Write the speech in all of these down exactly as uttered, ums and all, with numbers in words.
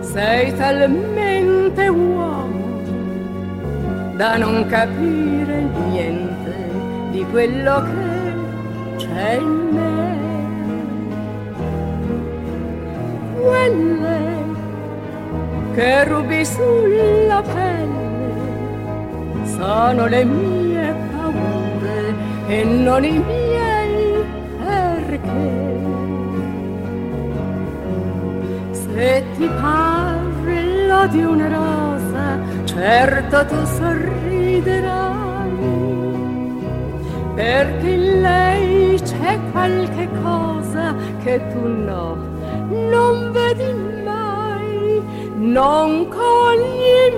sei talmente uomo da non capire niente di quello che c'è in me. Quelle che rubi sulla pelle sono le mie paure e non i miei perché. Se ti parlo di una rosa, certo tu sorriderai, perché in lei c'è qualche cosa che tu no, non vedi mai, non cogli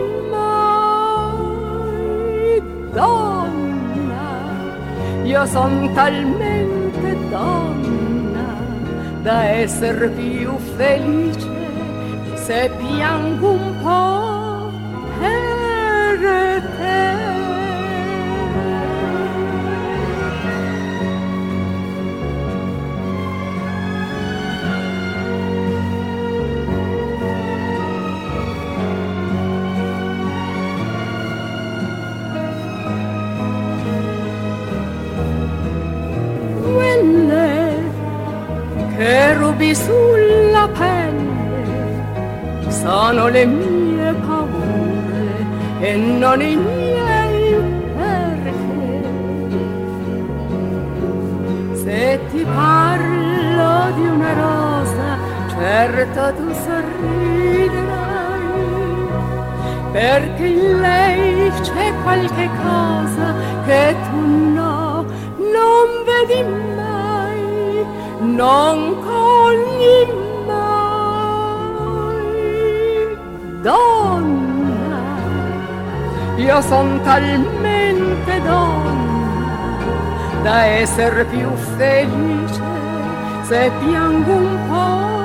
mai. Donna, io son talmente donna da essere più felice se piango un po' per te. Quelle che rubi sulla pelle sono le mie paure e non i miei perché. Se ti parlo di una rosa, certo tu sorriderai, perché in lei c'è qualche cosa che tu no, non vedi mai, non cogli mai. Donna, io son talmente donna da essere più felice se piango un po'.